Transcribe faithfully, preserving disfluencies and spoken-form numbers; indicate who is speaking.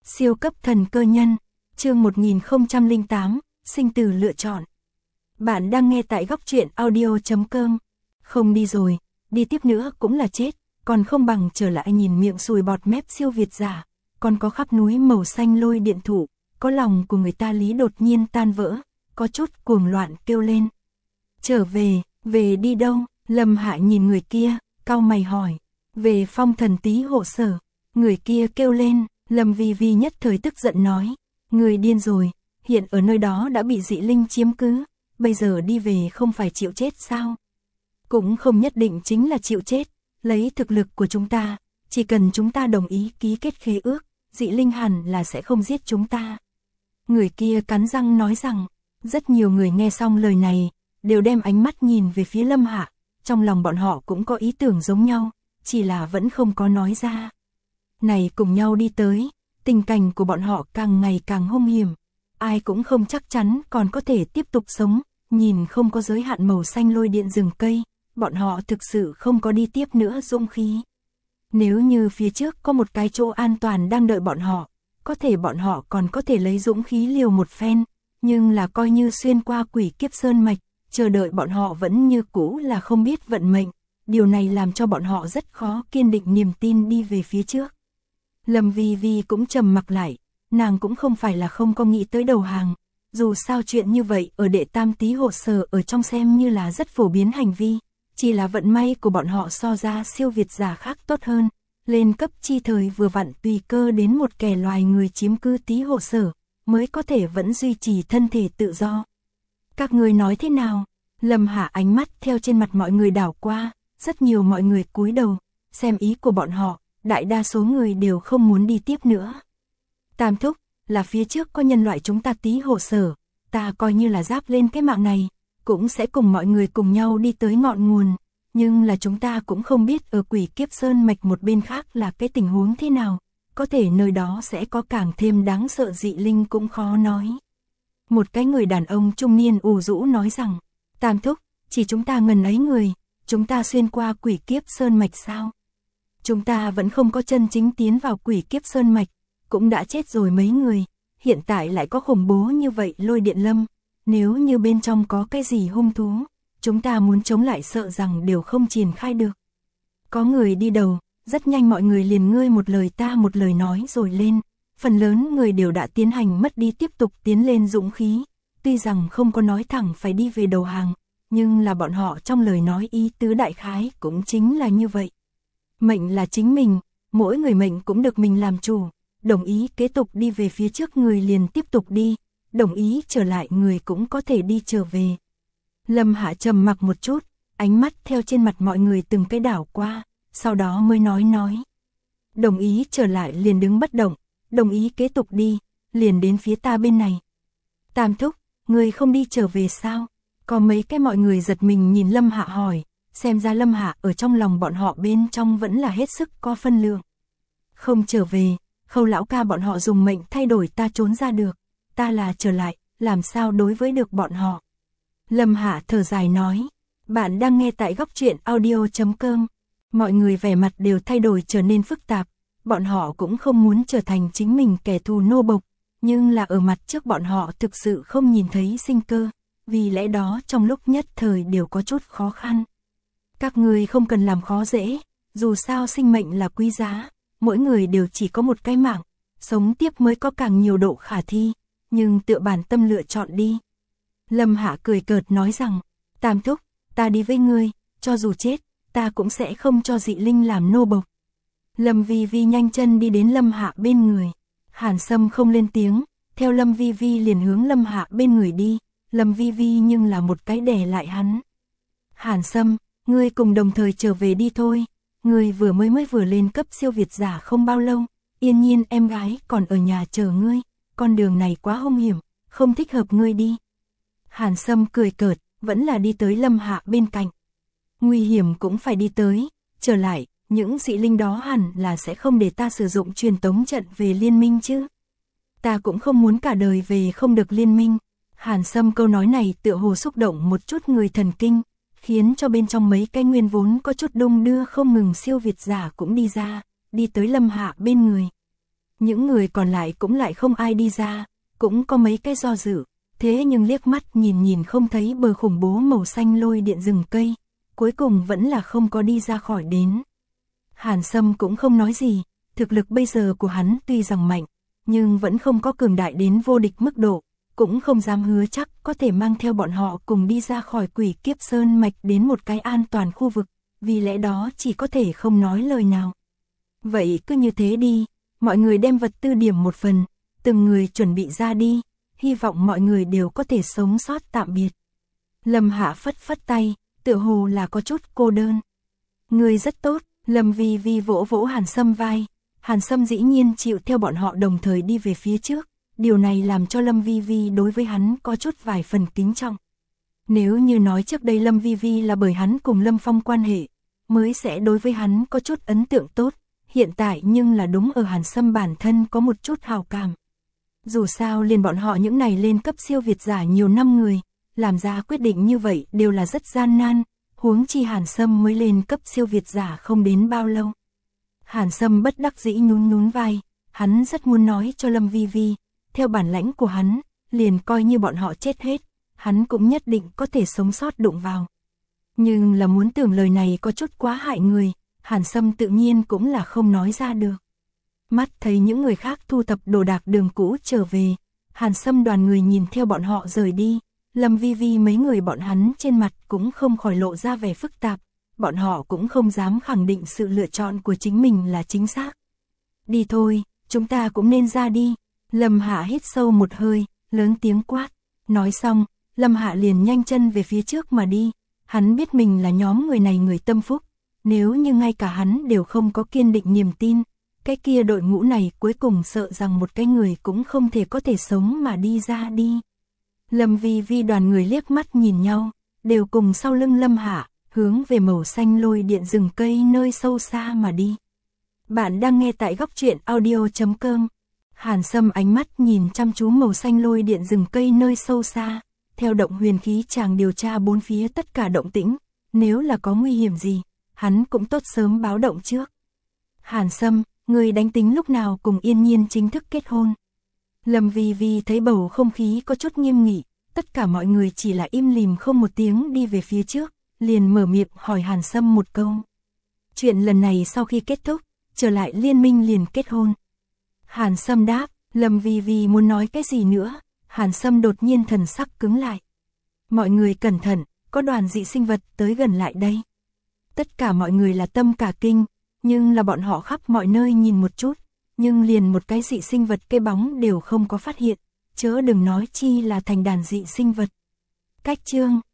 Speaker 1: Siêu cấp thần cơ nhân, chương một nghìn không trăm lẻ tám, sinh tử lựa chọn. Bạn đang nghe tại góc truyện audio chấm com. Không đi rồi, đi tiếp nữa cũng là chết, còn không bằng trở lại nhìn miệng sùi bọt mép siêu việt giả, còn có khắp núi màu xanh lôi điện thụ, có lòng của người ta Lý đột nhiên tan vỡ, có chút cuồng loạn kêu lên. Trở về, về đi đâu? Lâm Hạ nhìn người kia, cau mày hỏi. Về Phong Thần Tý hộ sở. Người kia kêu lên. Lâm Vi Vi nhất thời tức giận nói, người điên rồi, hiện ở nơi đó đã bị dị linh chiếm cứ, bây giờ đi về không phải chịu chết sao? Cũng không nhất định chính là chịu chết, lấy thực lực của chúng ta, chỉ cần chúng ta đồng ý ký kết khế ước, dị linh hẳn là sẽ không giết chúng ta. Người kia cắn răng nói rằng, rất nhiều người nghe xong lời này, đều đem ánh mắt nhìn về phía Lâm Hạ, trong lòng bọn họ cũng có ý tưởng giống nhau, chỉ là vẫn không có nói ra. Này cùng nhau đi tới, tình cảnh của bọn họ càng ngày càng hung hiểm, ai cũng không chắc chắn còn có thể tiếp tục sống, nhìn không có giới hạn màu xanh lôi điện rừng cây, bọn họ thực sự không có đi tiếp nữa dũng khí. Nếu như phía trước có một cái chỗ an toàn đang đợi bọn họ, có thể bọn họ còn có thể lấy dũng khí liều một phen, nhưng là coi như xuyên qua quỷ kiếp sơn mạch, chờ đợi bọn họ vẫn như cũ là không biết vận mệnh, điều này làm cho bọn họ rất khó kiên định niềm tin đi về phía trước. Lâm Vi Vi cũng trầm mặc lại, nàng cũng không phải là không có nghĩ tới đầu hàng, dù sao chuyện như vậy ở Đệ Tam Tý hộ sở ở trong xem như là rất phổ biến hành vi, chỉ là vận may của bọn họ so ra siêu việt giả khác tốt hơn, lên cấp chi thời vừa vặn tùy cơ đến một kẻ loài người chiếm cư Tý hộ sở, mới có thể vẫn duy trì thân thể tự do. Các người nói thế nào? Lâm Hạ ánh mắt theo trên mặt mọi người đảo qua, rất nhiều mọi người cúi đầu, xem ý của bọn họ. Đại đa số người đều không muốn đi tiếp nữa. Tam thúc, là phía trước có nhân loại chúng ta Tý hộ sở, ta coi như là giáp lên cái mạng này, cũng sẽ cùng mọi người cùng nhau đi tới ngọn nguồn, nhưng là chúng ta cũng không biết ở quỷ kiếp sơn mạch một bên khác là cái tình huống thế nào, có thể nơi đó sẽ có càng thêm đáng sợ dị linh cũng khó nói. Một cái người đàn ông trung niên ủ rũ nói rằng, Tam thúc, chỉ chúng ta ngần ấy người, chúng ta xuyên qua quỷ kiếp sơn mạch sao? Chúng ta vẫn không có chân chính tiến vào quỷ kiếp sơn mạch, cũng đã chết rồi mấy người, hiện tại lại có khủng bố như vậy lôi điện lâm, nếu như bên trong có cái gì hung thú, chúng ta muốn chống lại sợ rằng đều không triển khai được. Có người đi đầu, rất nhanh mọi người liền ngươi một lời ta một lời nói rồi lên, phần lớn người đều đã tiến hành mất đi tiếp tục tiến lên dũng khí, tuy rằng không có nói thẳng phải đi về đầu hàng, nhưng là bọn họ trong lời nói ý tứ đại khái cũng chính là như vậy. Mệnh là chính mình, mỗi người mệnh cũng được mình làm chủ, đồng ý kế tục đi về phía trước người liền tiếp tục đi, đồng ý trở lại người cũng có thể đi trở về. Lâm Hạ trầm mặc một chút, ánh mắt theo trên mặt mọi người từng cái đảo qua, sau đó mới nói nói. Đồng ý trở lại liền đứng bất động, đồng ý kế tục đi, liền đến phía ta bên này. Tam thúc, người không đi trở về sao? Có mấy cái mọi người giật mình nhìn Lâm Hạ hỏi. Xem ra Lâm Hạ ở trong lòng bọn họ bên trong vẫn là hết sức có phân lượng. Không trở về, Khâu lão ca bọn họ dùng mệnh thay đổi ta trốn ra được, ta là trở lại, làm sao đối với được bọn họ. Lâm Hạ thở dài nói, bạn đang nghe tại góc truyện audio chấm com. Mọi người vẻ mặt đều thay đổi trở nên phức tạp, bọn họ cũng không muốn trở thành chính mình kẻ thù nô bộc, nhưng là ở mặt trước bọn họ thực sự không nhìn thấy sinh cơ, vì lẽ đó trong lúc nhất thời đều có chút khó khăn. Các người không cần làm khó dễ, dù sao sinh mệnh là quý giá, mỗi người đều chỉ có một cái mạng, sống tiếp mới có càng nhiều độ khả thi, nhưng tựa bản tâm lựa chọn đi. Lâm Hạ cười cợt nói rằng, Tam thúc, ta đi với ngươi, cho dù chết, ta cũng sẽ không cho dị linh làm nô bộc. Lâm Vi Vi nhanh chân đi đến Lâm Hạ bên người, Hàn Sâm không lên tiếng, theo Lâm Vi Vi liền hướng Lâm Hạ bên người đi, Lâm Vi Vi nhưng là một cái đè lại hắn. Hàn Sâm, ngươi cùng đồng thời trở về đi thôi, ngươi vừa mới mới vừa lên cấp siêu việt giả không bao lâu, Yên Nhiên em gái còn ở nhà chờ ngươi, con đường này quá hung hiểm, không thích hợp ngươi đi. Hàn Sâm cười cợt, vẫn là đi tới Lâm Hạ bên cạnh. Nguy hiểm cũng phải đi tới, trở lại, những dị linh đó hẳn là sẽ không để ta sử dụng truyền tống trận về liên minh chứ. Ta cũng không muốn cả đời về không được liên minh. Hàn Sâm câu nói này tựa hồ xúc động một chút người thần kinh, khiến cho bên trong mấy cái nguyên vốn có chút đung đưa không ngừng siêu việt giả cũng đi ra, đi tới Lâm Hạ bên người. Những người còn lại cũng lại không ai đi ra, cũng có mấy cái do dự, thế nhưng liếc mắt nhìn nhìn không thấy bờ khủng bố màu xanh lôi điện rừng cây, cuối cùng vẫn là không có đi ra khỏi đến. Hàn Sâm cũng không nói gì, thực lực bây giờ của hắn tuy rằng mạnh, nhưng vẫn không có cường đại đến vô địch mức độ, cũng không dám hứa chắc có thể mang theo bọn họ cùng đi ra khỏi Quỷ Kiếp Sơn mạch đến một cái an toàn khu vực, vì lẽ đó chỉ có thể không nói lời nào. Vậy cứ như thế đi, mọi người đem vật tư điểm một phần, từng người chuẩn bị ra đi, hy vọng mọi người đều có thể sống sót tạm biệt. Lâm Hạ phất phất tay, tựa hồ là có chút cô đơn. Người rất tốt, Lâm Vi Vi vỗ vỗ Hàn Sâm vai, Hàn Sâm dĩ nhiên chịu theo bọn họ đồng thời đi về phía trước, điều này làm cho Lâm Vi Vi đối với hắn có chút vài phần kính trọng. Nếu như nói trước đây Lâm Vi Vi là bởi hắn cùng Lâm Phong quan hệ, mới sẽ đối với hắn có chút ấn tượng tốt, hiện tại nhưng là đúng ở Hàn Sâm bản thân có một chút hào cảm. Dù sao liền bọn họ những này lên cấp siêu việt giả nhiều năm người, làm ra quyết định như vậy đều là rất gian nan, huống chi Hàn Sâm mới lên cấp siêu việt giả không đến bao lâu. Hàn Sâm bất đắc dĩ nhún nhún vai, hắn rất muốn nói cho Lâm Vi Vi, theo bản lãnh của hắn, liền coi như bọn họ chết hết, hắn cũng nhất định có thể sống sót đụng vào. Nhưng là muốn tưởng lời này có chút quá hại người, Hàn Sâm tự nhiên cũng là không nói ra được. Mắt thấy những người khác thu thập đồ đạc đường cũ trở về, Hàn Sâm đoàn người nhìn theo bọn họ rời đi, Lâm Vi Vi mấy người bọn hắn trên mặt cũng không khỏi lộ ra vẻ phức tạp, bọn họ cũng không dám khẳng định sự lựa chọn của chính mình là chính xác. Đi thôi, chúng ta cũng nên ra đi. Lâm Hạ hít sâu một hơi, lớn tiếng quát. Nói xong, Lâm Hạ liền nhanh chân về phía trước mà đi. Hắn biết mình là nhóm người này người tâm phúc. Nếu như ngay cả hắn đều không có kiên định niềm tin, cái kia đội ngũ này cuối cùng sợ rằng một cái người cũng không thể có thể sống mà đi ra đi. Lâm Vi Vi đoàn người liếc mắt nhìn nhau, đều cùng sau lưng Lâm Hạ, hướng về màu xanh lôi điện rừng cây nơi sâu xa mà đi. Bạn đang nghe tại góc truyện audio chấm com. Hàn Sâm ánh mắt nhìn chăm chú màu xanh lôi điện rừng cây nơi sâu xa, theo động huyền khí chàng điều tra bốn phía tất cả động tĩnh, nếu là có nguy hiểm gì, hắn cũng tốt sớm báo động trước. Hàn Sâm, người đánh tính lúc nào cùng Yên Nhiên chính thức kết hôn? Lâm Vi Vi thấy bầu không khí có chút nghiêm nghị, tất cả mọi người chỉ là im lìm không một tiếng đi về phía trước, liền mở miệng hỏi Hàn Sâm một câu. Chuyện lần này sau khi kết thúc, trở lại liên minh liền kết hôn. Hàn Sâm đáp, Lâm Vi Vi muốn nói cái gì nữa, Hàn Sâm đột nhiên thần sắc cứng lại. Mọi người cẩn thận, có đoàn dị sinh vật tới gần lại đây. Tất cả mọi người là tâm cả kinh, nhưng là bọn họ khắp mọi nơi nhìn một chút, nhưng liền một cái dị sinh vật cây bóng đều không có phát hiện, chớ đừng nói chi là thành đàn dị sinh vật. Cách chương